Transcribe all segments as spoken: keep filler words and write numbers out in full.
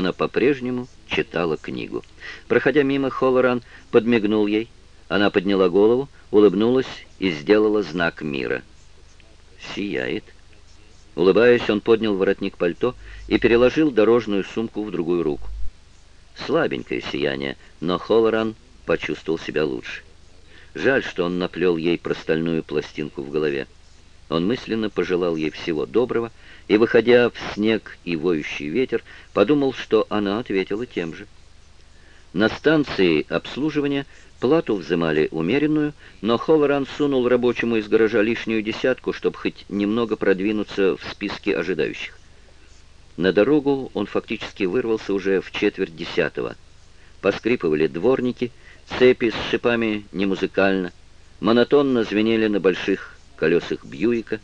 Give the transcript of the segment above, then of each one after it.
Она по-прежнему читала книгу. Проходя мимо, Холлоран подмигнул ей. Она подняла голову, улыбнулась и сделала знак мира. «Сияет». Улыбаясь, он поднял воротник пальто и переложил дорожную сумку в другую руку. Слабенькое сияние, но Холлоран почувствовал себя лучше. Жаль, что он наплел ей про стальную пластинку в голове. Он мысленно пожелал ей всего доброго и, выходя в снег и воющий ветер, подумал, что она ответила тем же. На станции обслуживания плату взимали умеренную, но Холлоран сунул рабочему из гаража лишнюю десятку, чтобы хоть немного продвинуться в списке ожидающих. На дорогу он фактически вырвался уже в четверть десятого. Поскрипывали дворники, цепи с шипами не музыкально, монотонно звенели на больших колесах Бьюика.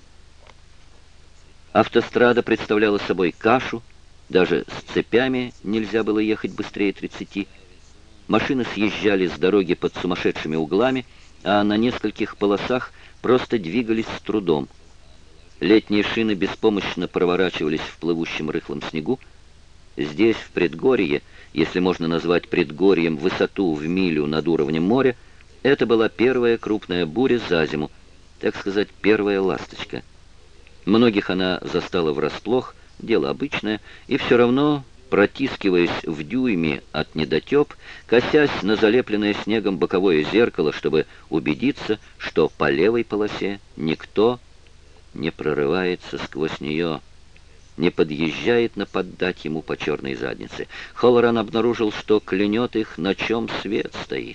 Автострада представляла собой кашу, даже с цепями нельзя было ехать быстрее тридцати. Машины съезжали с дороги под сумасшедшими углами, а на нескольких полосах просто двигались с трудом. Летние шины беспомощно проворачивались в плывущем рыхлом снегу. Здесь, в предгорье, если можно назвать предгорьем высоту в милю над уровнем моря, это была первая крупная буря за зиму, так сказать, первая ласточка. Многих она застала врасплох, дело обычное, и все равно, протискиваясь в дюйме от недотеп, косясь на залепленное снегом боковое зеркало, чтобы убедиться, что по левой полосе никто не прорывается сквозь нее, не подъезжает нападать ему по черной заднице. Холлоран обнаружил, что клянет их, на чем свет стоит.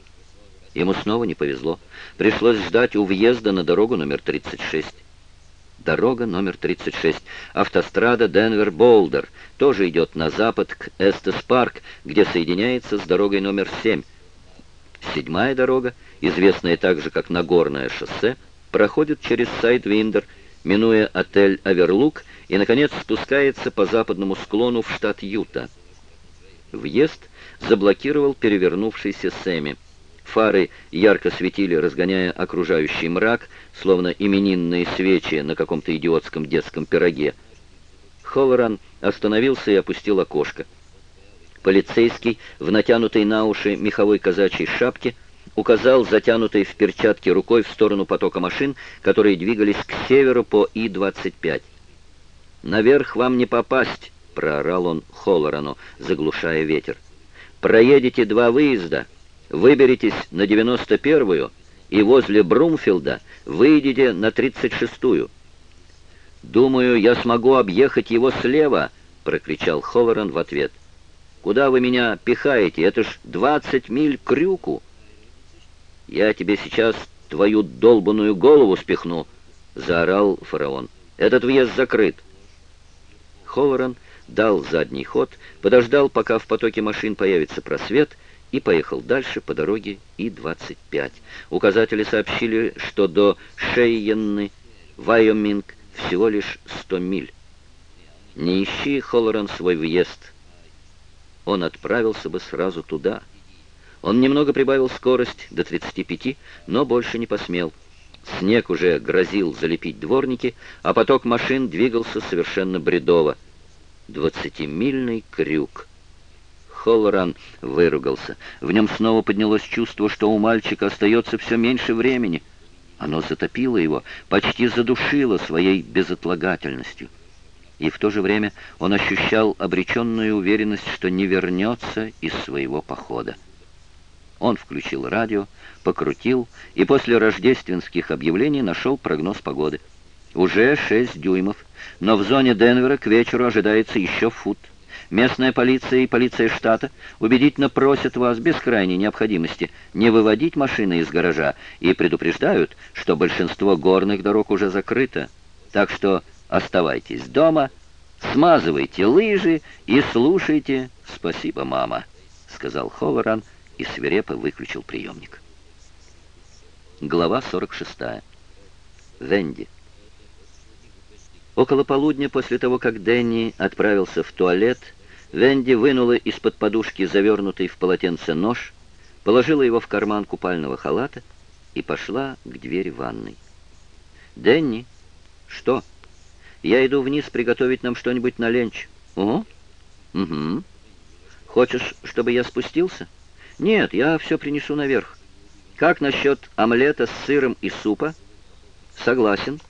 Ему снова не повезло. Пришлось ждать у въезда на дорогу номер тридцать шесть. Дорога номер тридцать шесть. Автострада Денвер-Болдер. Тоже идет на запад к Эстес-Парк, где соединяется с дорогой номер семь. Седьмая дорога, известная также как Нагорное шоссе, проходит через Сайдвиндер, минуя отель «Аверлук», и, наконец, спускается по западному склону в штат Юта. Въезд заблокировал перевернувшийся Сэмми. Фары ярко светили, разгоняя окружающий мрак, словно именинные свечи на каком-то идиотском детском пироге. Холлоран остановился и опустил окошко. Полицейский, в натянутой на уши меховой казачьей шапке, указал затянутой в перчатки рукой в сторону потока машин, которые двигались к северу по И двадцать пять. «Наверх вам не попасть!» — проорал он Холлорану, заглушая ветер. «Проедете два выезда, выберитесь на девяносто первую и возле Брумфилда выйдете на тридцать шестую. «Думаю, я смогу объехать его слева!» — прокричал Холлоран в ответ. «Куда вы меня пихаете? Это ж двадцать миль к крюку!» «Я тебе сейчас твою долбаную голову спихну!» — заорал фараон. «Этот въезд закрыт!» Холлоран дал задний ход, подождал, пока в потоке машин появится просвет, и поехал дальше по дороге И двадцать пять. Указатели сообщили, что до Шейенны, Вайоминг, всего лишь сто миль. Не ищи, Холлоран, свой въезд. Он отправился бы сразу туда. Он немного прибавил скорость до тридцати пяти, но больше не посмел. Снег уже грозил залепить дворники, а поток машин двигался совершенно бредово. Двадцатимильный крюк. Холлоран выругался. В нем снова поднялось чувство, что у мальчика остается все меньше времени. Оно затопило его, почти задушило своей безотлагательностью. И в то же время он ощущал обреченную уверенность, что не вернется из своего похода. Он включил радио, покрутил и после рождественских объявлений нашел прогноз погоды. Уже шесть дюймов, но в зоне Денвера к вечеру ожидается еще фут. Местная полиция и полиция штата убедительно просят вас без крайней необходимости не выводить машины из гаража и предупреждают, что большинство горных дорог уже закрыто. Так что оставайтесь дома, смазывайте лыжи и слушайте «Спасибо, мама», — сказал Холлоран и свирепо выключил приемник. Глава сорок шестая. Венди. Около полудня, после того, как Дэнни отправился в туалет, Венди вынула из-под подушки завернутый в полотенце нож, положила его в карман купального халата и пошла к двери ванной. «Дэнни?» «Что?» «Я иду вниз приготовить нам что-нибудь на ленч». «Ого! Угу. Хочешь, чтобы я спустился? Нет, я все принесу наверх. Как насчет омлета с сыром и супа? Согласен.